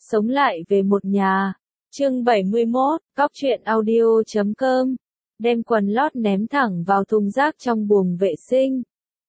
Sống lại về một nhà. Chương 71, Cóc truyện audio.com. Đem quần lót ném thẳng vào thùng rác trong buồng vệ sinh.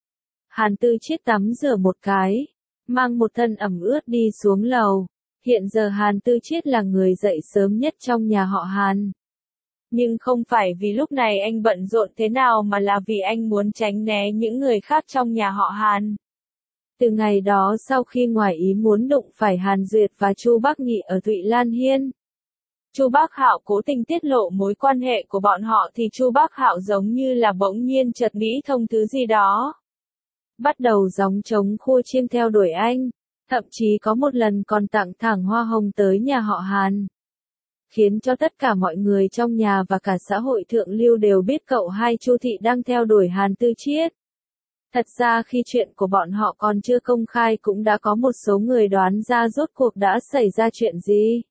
Hàn Tư Chiết tắm rửa một cái, mang một thân ẩm ướt đi xuống lầu. Hiện giờ Hàn Tư Chiết là người dậy sớm nhất trong nhà họ Hàn. Nhưng không phải vì lúc này anh bận rộn thế nào mà là vì anh muốn tránh né những người khác trong nhà họ Hàn. Từ ngày đó sau khi ngoài ý muốn đụng phải Hàn Duyệt và Chu Bắc Nghị ở Thụy Lan Hiên, Chu Bắc Hạo cố tình tiết lộ mối quan hệ của bọn họ thì Chu Bắc Hạo giống như là bỗng nhiên chợt nghĩ thông thứ gì đó. Bắt đầu gióng trống khua chiêng theo đuổi anh, thậm chí có một lần còn tặng thẳng hoa hồng tới nhà họ Hàn. Khiến cho tất cả mọi người trong nhà và cả xã hội thượng lưu đều biết cậu hai Chu Thị đang theo đuổi Hàn Tư Chiết. Thật ra khi chuyện của bọn họ còn chưa công khai cũng đã có một số người đoán ra rốt cuộc đã xảy ra chuyện gì.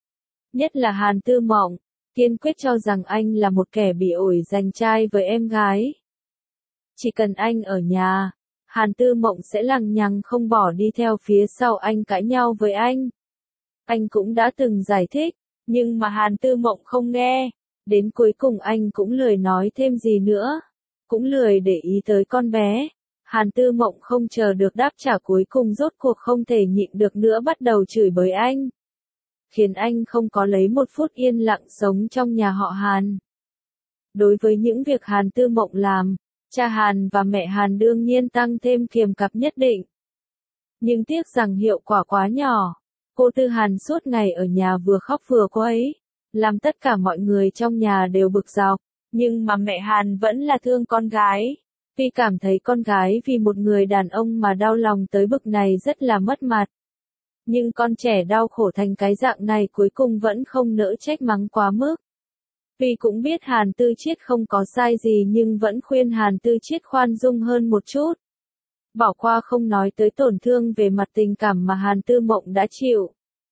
Nhất là Hàn Tư Mộng, kiên quyết cho rằng anh là một kẻ bị ổi giành trai với em gái. Chỉ cần anh ở nhà, Hàn Tư Mộng sẽ lằng nhằng không bỏ đi theo phía sau anh cãi nhau với anh. Anh cũng đã từng giải thích, nhưng mà Hàn Tư Mộng không nghe, đến cuối cùng anh cũng lười nói thêm gì nữa, cũng lười để ý tới con bé. Hàn Tư Mộng không chờ được đáp trả cuối cùng rốt cuộc không thể nhịn được nữa bắt đầu chửi bới anh. Khiến anh không có lấy một phút yên lặng sống trong nhà họ Hàn. Đối với những việc Hàn Tư Mộng làm, cha Hàn và mẹ Hàn đương nhiên tăng thêm kiềm cặp nhất định. Nhưng tiếc rằng hiệu quả quá nhỏ. Cô Tư Hàn suốt ngày ở nhà vừa khóc vừa quấy, làm tất cả mọi người trong nhà đều bực dọc. Nhưng mà mẹ Hàn vẫn là thương con gái. Vì cảm thấy con gái vì một người đàn ông mà đau lòng tới bực này rất là mất mặt. Nhưng con trẻ đau khổ thành cái dạng này cuối cùng vẫn không nỡ trách mắng quá mức. Vì cũng biết Hàn Tư Chiết không có sai gì nhưng vẫn khuyên Hàn Tư Chiết khoan dung hơn một chút. Bỏ qua không nói tới tổn thương về mặt tình cảm mà Hàn Tư Mộng đã chịu.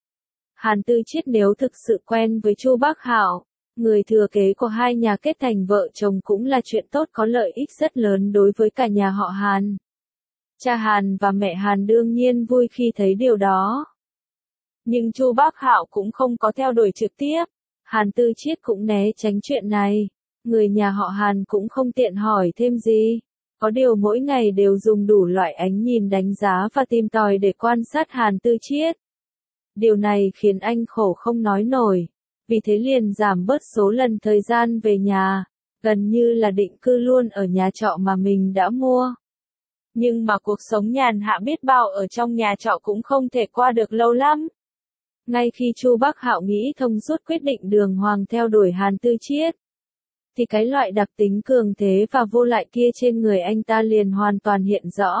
Hàn Tư Chiết nếu thực sự quen với Chu Bắc Hạo, người thừa kế của hai nhà kết thành vợ chồng cũng là chuyện tốt có lợi ích rất lớn đối với cả nhà họ Hàn. Cha Hàn và mẹ Hàn đương nhiên vui khi thấy điều đó. Nhưng Chu Bắc Hạo cũng không có theo đuổi trực tiếp, Hàn Tư Chiết cũng né tránh chuyện này. Người nhà họ Hàn cũng không tiện hỏi thêm gì. Có điều mỗi ngày đều dùng đủ loại ánh nhìn đánh giá và tìm tòi để quan sát Hàn Tư Chiết. Điều này khiến anh khổ không nói nổi. Vì thế liền giảm bớt số lần thời gian về nhà, gần như là định cư luôn ở nhà trọ mà mình đã mua. Nhưng mà cuộc sống nhàn hạ biết bao ở trong nhà trọ cũng không thể qua được lâu lắm. Ngay khi Chu Bắc Hạo nghĩ thông suốt quyết định đường hoàng theo đuổi Hàn Tư Chiết, thì cái loại đặc tính cường thế và vô lại kia trên người anh ta liền hoàn toàn hiện rõ.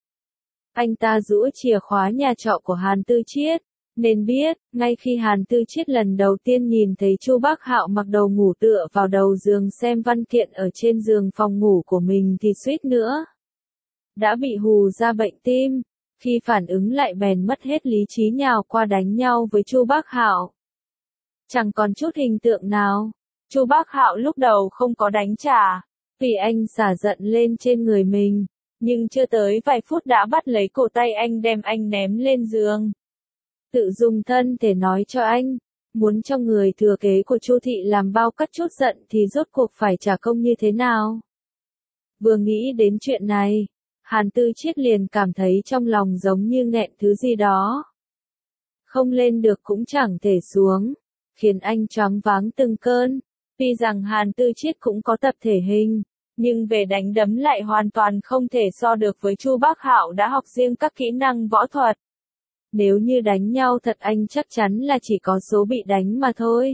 Anh ta giũa chìa khóa nhà trọ của Hàn Tư Chiết, nên biết, ngay khi Hàn Tư Chiết lần đầu tiên nhìn thấy Chu Bắc Hạo mặc đồ ngủ tựa vào đầu giường xem văn kiện ở trên giường phòng ngủ của mình thì suýt nữa đã bị hù ra bệnh tim. Khi phản ứng lại bèn mất hết lý trí nhào qua đánh nhau với Chu Bắc Hạo. Chẳng còn chút hình tượng nào. Chu Bắc Hạo lúc đầu không có đánh trả, vì anh xả giận lên trên người mình, nhưng chưa tới vài phút đã bắt lấy cổ tay anh đem anh ném lên giường. Tự dùng thân thể nói cho anh, muốn cho người thừa kế của Chu Thị làm bao cắt chút giận thì rốt cuộc phải trả công như thế nào. Vừa nghĩ đến chuyện này, Hàn Tư Chiết liền cảm thấy trong lòng giống như nghẹn thứ gì đó. Không lên được cũng chẳng thể xuống, khiến anh choáng váng từng cơn. Tuy rằng Hàn Tư Chiết cũng có tập thể hình, nhưng về đánh đấm lại hoàn toàn không thể so được với Chu Bắc Hạo đã học riêng các kỹ năng võ thuật. Nếu như đánh nhau thật anh chắc chắn là chỉ có số bị đánh mà thôi.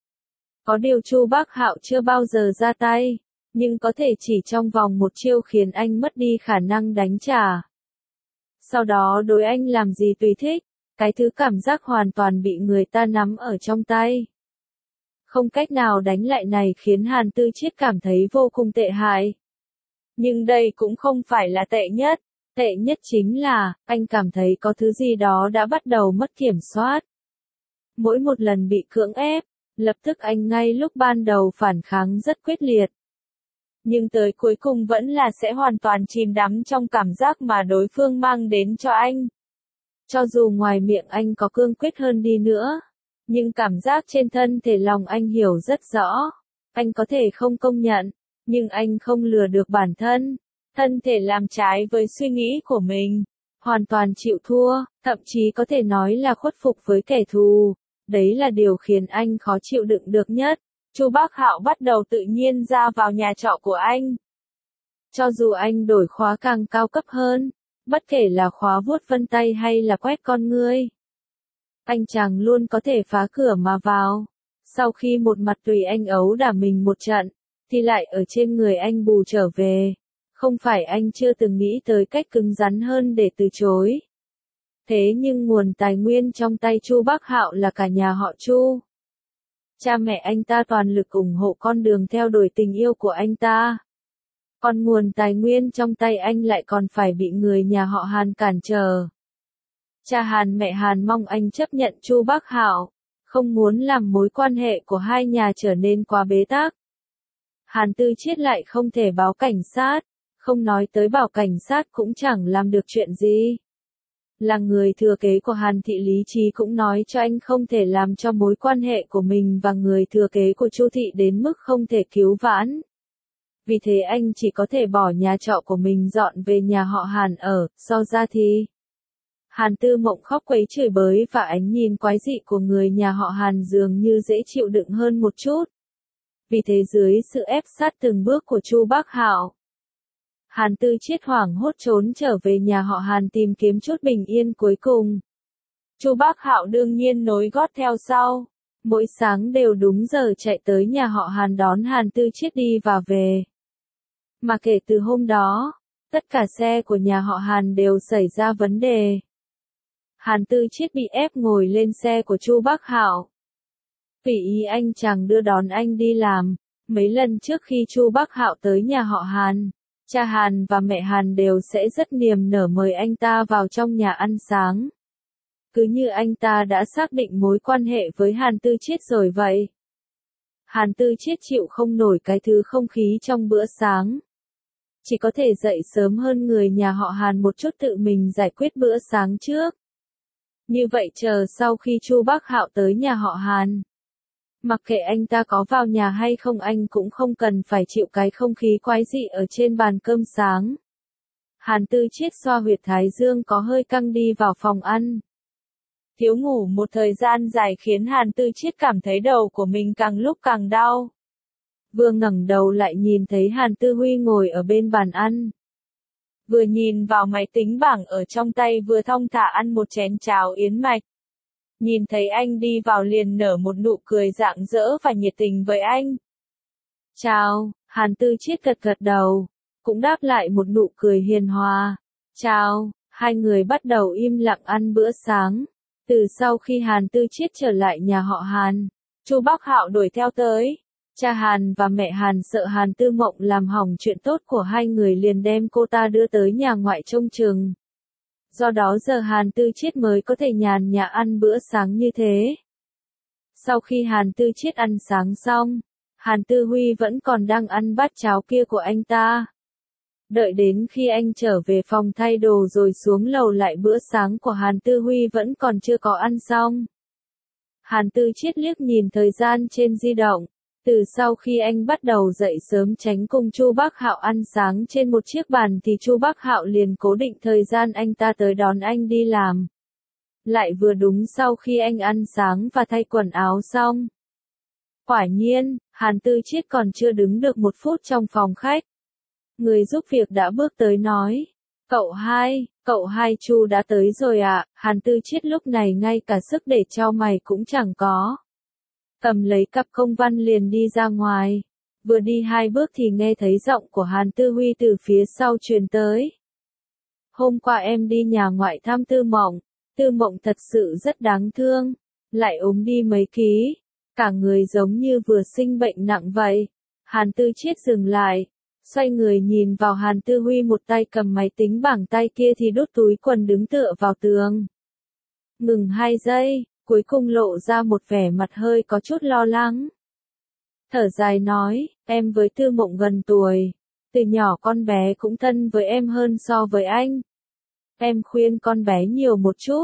Có điều Chu Bắc Hạo chưa bao giờ ra tay, nhưng có thể chỉ trong vòng một chiêu khiến anh mất đi khả năng đánh trả. Sau đó đối anh làm gì tùy thích, cái thứ cảm giác hoàn toàn bị người ta nắm ở trong tay. Không cách nào đánh lại này khiến Hàn Tư Chiết cảm thấy vô cùng tệ hại. Nhưng đây cũng không phải là tệ nhất. Tệ nhất chính là, anh cảm thấy có thứ gì đó đã bắt đầu mất kiểm soát. Mỗi một lần bị cưỡng ép, lập tức anh ngay lúc ban đầu phản kháng rất quyết liệt. Nhưng tới cuối cùng vẫn là sẽ hoàn toàn chìm đắm trong cảm giác mà đối phương mang đến cho anh. Cho dù ngoài miệng anh có cương quyết hơn đi nữa, nhưng cảm giác trên thân thể lòng anh hiểu rất rõ. Anh có thể không công nhận, nhưng anh không lừa được bản thân. Thân thể làm trái với suy nghĩ của mình, hoàn toàn chịu thua, thậm chí có thể nói là khuất phục với kẻ thù. Đấy là điều khiến anh khó chịu đựng được nhất. Chu Bác Hạo bắt đầu tự nhiên ra vào nhà trọ của anh. Cho dù anh đổi khóa càng cao cấp hơn, bất kể là khóa vuốt vân tay hay là quét con ngươi, anh chàng luôn có thể phá cửa mà vào. Sau khi một mặt tùy anh ấu đả mình một trận, thì lại ở trên người anh bù trở về. Không phải anh chưa từng nghĩ tới cách cứng rắn hơn để từ chối. Thế nhưng nguồn tài nguyên trong tay Chu Bác Hạo là cả nhà họ Chu. Cha mẹ anh ta toàn lực ủng hộ con đường theo đuổi tình yêu của anh ta. Còn nguồn tài nguyên trong tay anh lại còn phải bị người nhà họ Hàn cản trở. Cha Hàn mẹ Hàn mong anh chấp nhận Chu Bác Hạo, không muốn làm mối quan hệ của hai nhà trở nên quá bế tắc. Hàn Tư Chiết lại không thể báo cảnh sát, không nói tới bảo cảnh sát cũng chẳng làm được chuyện gì. Là người thừa kế của Hàn Thị lý trí cũng nói cho anh không thể làm cho mối quan hệ của mình và người thừa kế của Chu Thị đến mức không thể cứu vãn. Vì thế anh chỉ có thể bỏ nhà trọ của mình dọn về nhà họ Hàn ở, so ra thì. Hàn Tư Mộng khóc quấy chửi bới và ánh nhìn quái dị của người nhà họ Hàn dường như dễ chịu đựng hơn một chút. Vì thế dưới sự ép sát từng bước của Chu Bác Hạo, Hàn Tư Chiết hoảng hốt trốn trở về nhà họ Hàn tìm kiếm chút bình yên cuối cùng. Chu Bác Hạo đương nhiên nối gót theo sau, mỗi sáng đều đúng giờ chạy tới nhà họ Hàn đón Hàn Tư Chiết đi và về. Mà kể từ hôm đó, tất cả xe của nhà họ Hàn đều xảy ra vấn đề. Hàn Tư Chiết bị ép ngồi lên xe của Chu Bác Hạo. Vì ý anh chàng đưa đón anh đi làm, mấy lần trước khi Chu Bác Hạo tới nhà họ Hàn, cha Hàn và mẹ Hàn đều sẽ rất niềm nở mời anh ta vào trong nhà ăn sáng. Cứ như anh ta đã xác định mối quan hệ với Hàn Tư Chiết rồi vậy. Hàn Tư Chiết chịu không nổi cái thứ không khí trong bữa sáng. Chỉ có thể dậy sớm hơn người nhà họ Hàn một chút tự mình giải quyết bữa sáng trước. Như vậy chờ sau khi Chu Bác Hạo tới nhà họ Hàn, mặc kệ anh ta có vào nhà hay không anh cũng không cần phải chịu cái không khí quái dị ở trên bàn cơm sáng. Hàn Tư Chiết xoa huyệt thái dương có hơi căng đi vào phòng ăn. Thiếu ngủ một thời gian dài khiến Hàn Tư Chiết cảm thấy đầu của mình càng lúc càng đau. Vừa ngẩng đầu lại nhìn thấy Hàn Tư Huy ngồi ở bên bàn ăn. Vừa nhìn vào máy tính bảng ở trong tay vừa thong thả ăn một chén cháo yến mạch. Nhìn thấy anh đi vào liền nở một nụ cười rạng rỡ và nhiệt tình với anh. Chào, Hàn Tư Chiết gật gật đầu, cũng đáp lại một nụ cười hiền hòa. Chào, hai người bắt đầu im lặng ăn bữa sáng. Từ sau khi Hàn Tư Chiết trở lại nhà họ Hàn, Chu Bác Hạo đuổi theo tới. Cha Hàn và mẹ Hàn sợ Hàn Tư Mộng làm hỏng chuyện tốt của hai người liền đem cô ta đưa tới nhà ngoại trông chừng. Do đó giờ Hàn Tư Chiết mới có thể nhàn nhã ăn bữa sáng như thế. Sau khi Hàn Tư Chiết ăn sáng xong, Hàn Tư Huy vẫn còn đang ăn bát cháo kia của anh ta. Đợi đến khi anh trở về phòng thay đồ rồi xuống lầu lại bữa sáng của Hàn Tư Huy vẫn còn chưa có ăn xong. Hàn Tư Chiết liếc nhìn thời gian trên di động. Từ sau khi anh bắt đầu dậy sớm tránh cùng Chu Bác Hạo ăn sáng trên một chiếc bàn thì Chu Bác Hạo liền cố định thời gian anh ta tới đón anh đi làm. Lại vừa đúng sau khi anh ăn sáng và thay quần áo xong. Quả nhiên, Hàn Tư Chiết còn chưa đứng được một phút trong phòng khách. Người giúp việc đã bước tới nói. Cậu hai Chu đã tới rồi ạ. Hàn Tư Chiết lúc này ngay cả sức để trao mày cũng chẳng có. Cầm lấy cặp công văn liền đi ra ngoài. Vừa đi 2 bước thì nghe thấy giọng của Hàn Tư Huy từ phía sau truyền tới. Hôm qua em đi nhà ngoại thăm Tư Mộng. Tư Mộng thật sự rất đáng thương. Lại ốm đi mấy ký. Cả người giống như vừa sinh bệnh nặng vậy. Hàn Tư Chiết dừng lại. Xoay người nhìn vào Hàn Tư Huy một tay cầm máy tính bảng tay kia thì đút túi quần đứng tựa vào tường. Ngừng 2 giây. Cuối cùng lộ ra một vẻ mặt hơi có chút lo lắng. Thở dài nói, em với Tư Mộng gần tuổi. Từ nhỏ con bé cũng thân với em hơn so với anh. Em khuyên con bé nhiều một chút,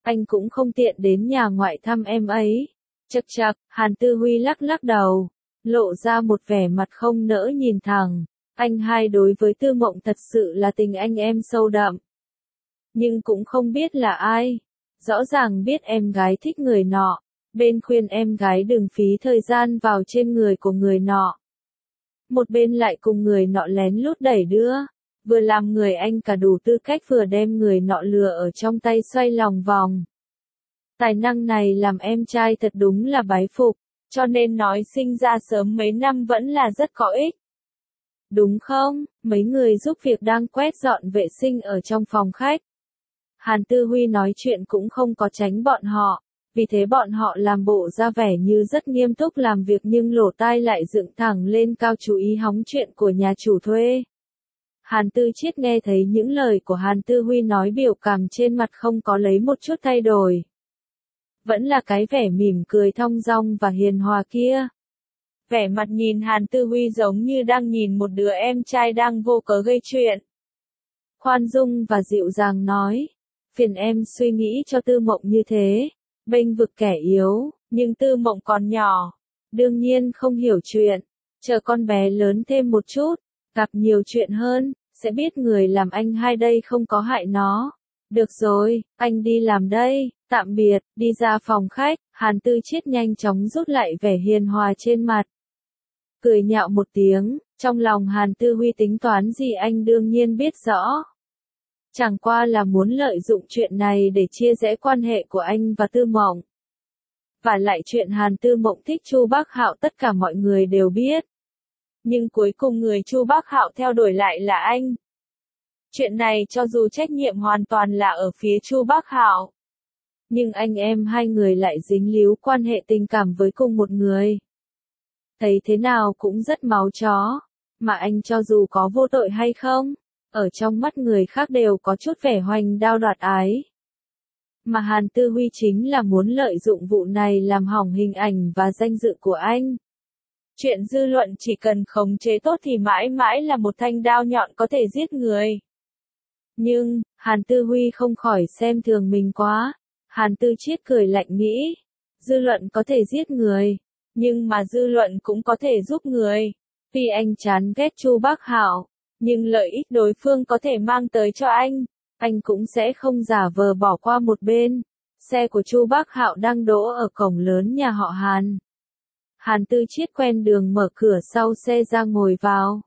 anh cũng không tiện đến nhà ngoại thăm em ấy. Chậc chậc, Hàn Tư Huy lắc lắc đầu, lộ ra một vẻ mặt không nỡ nhìn thẳng. Anh hai đối với Tư Mộng thật sự là tình anh em sâu đậm. Nhưng cũng không biết là ai. Rõ ràng biết em gái thích người nọ. Bên khuyên em gái đừng phí thời gian vào trên người của người nọ. Một bên lại cùng người nọ lén lút đẩy đưa. Vừa làm người anh cả đủ tư cách vừa đem người nọ lừa ở trong tay xoay lòng vòng. Tài năng này làm em trai thật đúng là bái phục. Cho nên nói sinh ra sớm mấy năm vẫn là rất có ích. Đúng không? Mấy người giúp việc đang quét dọn vệ sinh ở trong phòng khách. Hàn Tư Huy nói chuyện cũng không có tránh bọn họ. Vì thế bọn họ làm bộ ra vẻ như rất nghiêm túc làm việc nhưng lỗ tai lại dựng thẳng lên cao chú ý hóng chuyện của nhà chủ thuê. Hàn Tư Chiết nghe thấy những lời của Hàn Tư Huy nói biểu cảm trên mặt không có lấy một chút thay đổi. Vẫn là cái vẻ mỉm cười thong dong và hiền hòa kia. Vẻ mặt nhìn Hàn Tư Huy giống như đang nhìn một đứa em trai đang vô cớ gây chuyện. Khoan dung và dịu dàng nói, phiền em suy nghĩ cho Tư Mộng như thế, bênh vực kẻ yếu, nhưng Tư Mộng còn nhỏ, đương nhiên không hiểu chuyện, chờ con bé lớn thêm một chút, gặp nhiều chuyện hơn, sẽ biết người làm anh hai đây không có hại nó. Được rồi, anh đi làm đây, tạm biệt, đi ra phòng khách, Hàn Tư Chiết nhanh chóng rút lại vẻ hiền hòa trên mặt. Cười nhạo một tiếng, trong lòng Hàn Tư Huy tính toán gì anh đương nhiên biết rõ. Chẳng qua là muốn lợi dụng chuyện này để chia rẽ quan hệ của anh và Tư Mộng. Và lại chuyện Hàn Tư Mộng thích Chu Bác Hạo tất cả mọi người đều biết. Nhưng cuối cùng người Chu Bác Hạo theo đuổi lại là anh. Chuyện này cho dù trách nhiệm hoàn toàn là ở phía Chu Bác Hạo. Nhưng anh em hai người lại dính líu quan hệ tình cảm với cùng một người. Thấy thế nào cũng rất máu chó. Mà anh cho dù có vô tội hay không, ở trong mắt người khác đều có chút vẻ hoành đao đoạt ái. Mà Hàn Tư Huy chính là muốn lợi dụng vụ này làm hỏng hình ảnh và danh dự của anh. Chuyện dư luận chỉ cần khống chế tốt thì mãi mãi là một thanh đao nhọn có thể giết người. Nhưng, Hàn Tư Huy không khỏi xem thường mình quá. Hàn Tư Chiết cười lạnh nghĩ, dư luận có thể giết người, nhưng mà dư luận cũng có thể giúp người. Tuy anh chán ghét Chu Bác Hạo, nhưng lợi ích đối phương có thể mang tới cho anh cũng sẽ không giả vờ bỏ qua một bên. Xe của Chu Bác Hạo đang đỗ ở cổng lớn nhà họ Hàn. Hàn Tư Chiết quen đường mở cửa sau xe ra ngồi vào.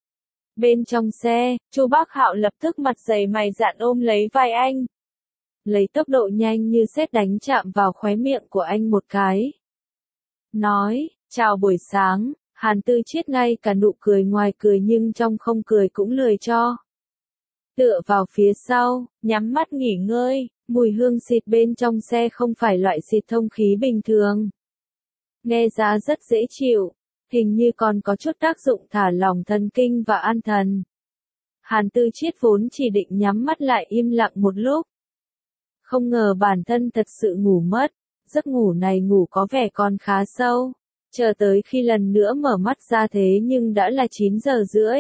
Bên trong xe, Chu Bác Hạo lập tức mặt dày mày dạn ôm lấy vai anh. Lấy tốc độ nhanh như sét đánh chạm vào khóe miệng của anh một cái. Nói, chào buổi sáng, Hàn Tư Chiết ngay cả nụ cười ngoài cười nhưng trong không cười cũng lười cho. Tựa vào phía sau, nhắm mắt nghỉ ngơi, mùi hương xịt bên trong xe không phải loại xịt thông khí bình thường. Nghe ra rất dễ chịu, hình như còn có chút tác dụng thả lỏng thần kinh và an thần. Hàn Tư Chiết vốn chỉ định nhắm mắt lại im lặng một lúc. Không ngờ bản thân thật sự ngủ mất, giấc ngủ này ngủ có vẻ còn khá sâu. Chờ tới khi lần nữa mở mắt ra thế nhưng đã là 9 giờ rưỡi.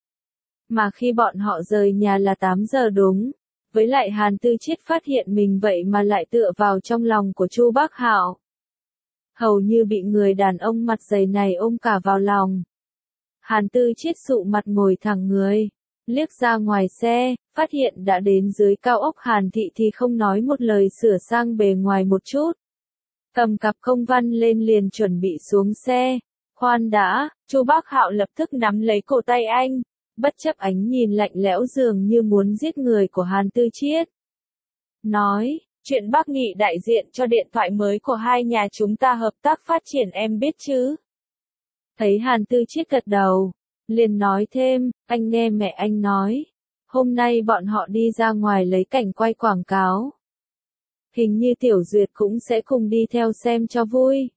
Mà khi bọn họ rời nhà là 8 giờ đúng. Với lại Hàn Tư Chiết phát hiện mình vậy mà lại tựa vào trong lòng của Chu Bác Hạo. Hầu như bị người đàn ông mặt dày này ôm cả vào lòng. Hàn Tư Chiết sụ mặt ngồi thẳng người, liếc ra ngoài xe, phát hiện đã đến dưới cao ốc Hàn Thị thì không nói một lời sửa sang bề ngoài một chút. Cầm cặp công văn lên liền chuẩn bị xuống xe. Khoan đã, Chu Bác Hạo lập tức nắm lấy cổ tay anh, bất chấp ánh nhìn lạnh lẽo dường như muốn giết người của Hàn Tư Chiết. Nói, chuyện Bắc Nghị đại diện cho điện thoại mới của hai nhà chúng ta hợp tác phát triển em biết chứ? Thấy Hàn Tư Chiết gật đầu, liền nói thêm, anh nghe mẹ anh nói, hôm nay bọn họ đi ra ngoài lấy cảnh quay quảng cáo. Hình như Tiểu Duyệt cũng sẽ cùng đi theo xem cho vui.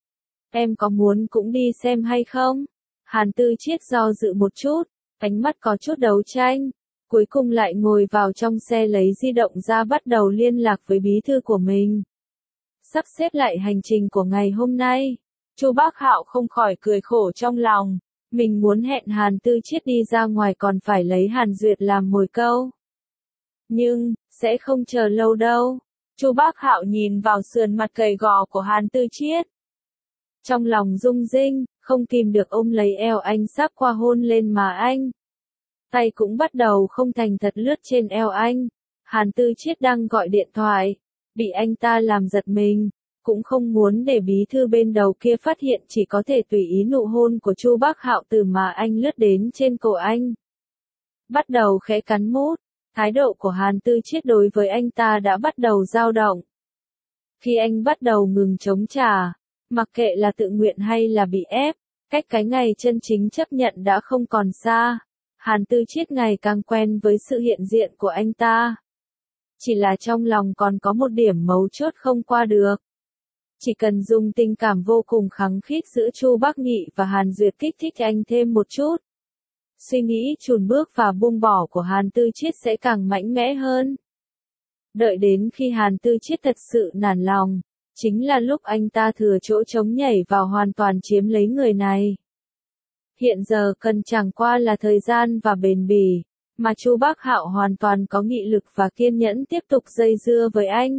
Em có muốn cũng đi xem hay không? Hàn Tư Chiết do dự một chút, ánh mắt có chút đấu tranh. Cuối cùng lại ngồi vào trong xe lấy di động ra bắt đầu liên lạc với bí thư của mình. Sắp xếp lại hành trình của ngày hôm nay. Chu Bác Hạo không khỏi cười khổ trong lòng. Mình muốn hẹn Hàn Tư Chiết đi ra ngoài còn phải lấy Hàn Duyệt làm mồi câu. Nhưng, sẽ không chờ lâu đâu. Chu Bác Hạo nhìn vào sườn mặt gầy gò của Hàn Tư Chiết. Trong lòng rung rinh, không kìm được ôm lấy eo anh sắp qua hôn lên mà anh. Tay cũng bắt đầu không thành thật lướt trên eo anh. Hàn Tư Chiết đang gọi điện thoại, bị anh ta làm giật mình, cũng không muốn để bí thư bên đầu kia phát hiện, chỉ có thể tùy ý nụ hôn của Chu Bác Hạo từ mà anh lướt đến trên cổ anh. Bắt đầu khẽ cắn mút, thái độ của Hàn Tư Chiết đối với anh ta đã bắt đầu dao động. Khi anh bắt đầu ngừng chống trả, mặc kệ là tự nguyện hay là bị ép, cách cái ngày chân chính chấp nhận đã không còn xa. Hàn Tư Chiết ngày càng quen với sự hiện diện của anh ta. Chỉ là trong lòng còn có một điểm mấu chốt không qua được. Chỉ cần dùng tình cảm vô cùng khăng khít giữa Chu Bác Nghị và Hàn Duyệt kích thích anh thêm một chút. Suy nghĩ chùn bước và buông bỏ của Hàn Tư Chiết sẽ càng mạnh mẽ hơn. Đợi đến khi Hàn Tư Chiết thật sự nản lòng, chính là lúc anh ta thừa chỗ trống nhảy vào hoàn toàn chiếm lấy người này. Hiện giờ cần chẳng qua là thời gian và bền bỉ, mà Chu Bác Hạo hoàn toàn có nghị lực và kiên nhẫn tiếp tục dây dưa với anh.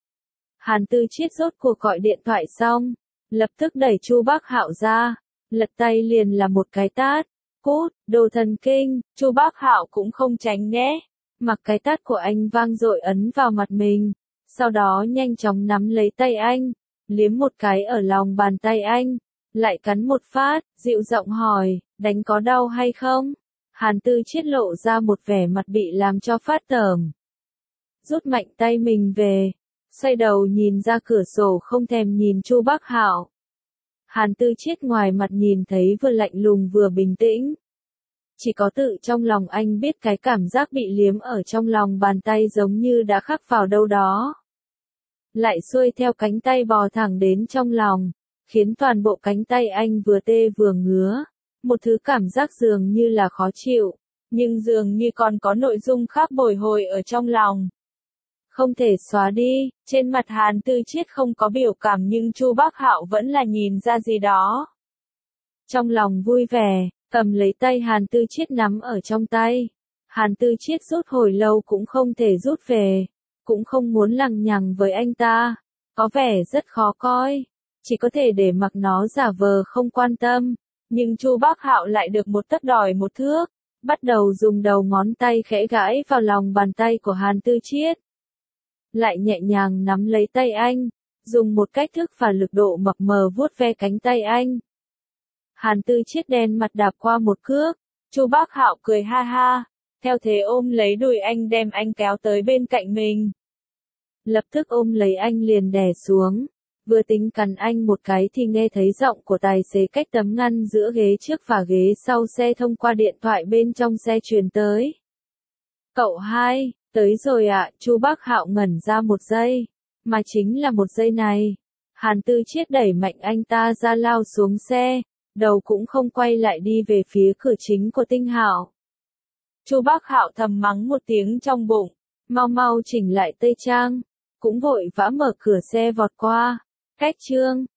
Hàn Tư Chiết rốt cuộc gọi điện thoại xong, lập tức đẩy Chu Bác Hạo ra, lật tay liền là một cái tát. Cút, đồ thần kinh. Chu Bác Hạo cũng không tránh né, mặc cái tát của anh vang dội ấn vào mặt mình, sau đó nhanh chóng nắm lấy tay anh, liếm một cái ở lòng bàn tay anh, lại cắn một phát, dịu giọng hỏi, đánh có đau hay không? Hàn Tư Chiết lộ ra một vẻ mặt bị làm cho phát tởm. Rút mạnh tay mình về, xoay đầu nhìn ra cửa sổ không thèm nhìn Chu Bác Hạo. Hàn Tư Chiết ngoài mặt nhìn thấy vừa lạnh lùng vừa bình tĩnh. Chỉ có tự trong lòng anh biết cái cảm giác bị liếm ở trong lòng bàn tay giống như đã khắc vào đâu đó. Lại xuôi theo cánh tay bò thẳng đến trong lòng, khiến toàn bộ cánh tay anh vừa tê vừa ngứa. Một thứ cảm giác dường như là khó chịu, nhưng dường như còn có nội dung khác bồi hồi ở trong lòng. Không thể xóa đi, trên mặt Hàn Tư Chiết không có biểu cảm nhưng Chu Bác Hạo vẫn là nhìn ra gì đó. Trong lòng vui vẻ, cầm lấy tay Hàn Tư Chiết nắm ở trong tay. Hàn Tư Chiết rút hồi lâu cũng không thể rút về, cũng không muốn lằng nhằng với anh ta, có vẻ rất khó coi, chỉ có thể để mặc nó giả vờ không quan tâm. Nhưng Chu Bác Hạo lại được một tấc đòi một thước, bắt đầu dùng đầu ngón tay khẽ gãi vào lòng bàn tay của Hàn Tư Chiết. Lại nhẹ nhàng nắm lấy tay anh, dùng một cách thức và lực độ mập mờ vuốt ve cánh tay anh. Hàn Tư Chiết đen mặt đạp qua một cước, Chu Bác Hạo cười ha ha, theo thế ôm lấy đùi anh đem anh kéo tới bên cạnh mình. Lập tức ôm lấy anh liền đè xuống, vừa tính cắn anh một cái thì nghe thấy giọng của tài xế cách tấm ngăn giữa ghế trước và ghế sau xe thông qua điện thoại bên trong xe truyền tới. Cậu hai, tới rồi ạ. Chu Bác Hạo ngẩn ra một giây, mà chính là một giây này. Hàn Tư Chiết đẩy mạnh anh ta ra lao xuống xe, đầu cũng không quay lại đi về phía cửa chính của Tinh Hạo. Chu Bác Hạo thầm mắng một tiếng trong bụng, mau mau chỉnh lại tây trang, cũng vội vã mở cửa xe vọt qua. Cách chương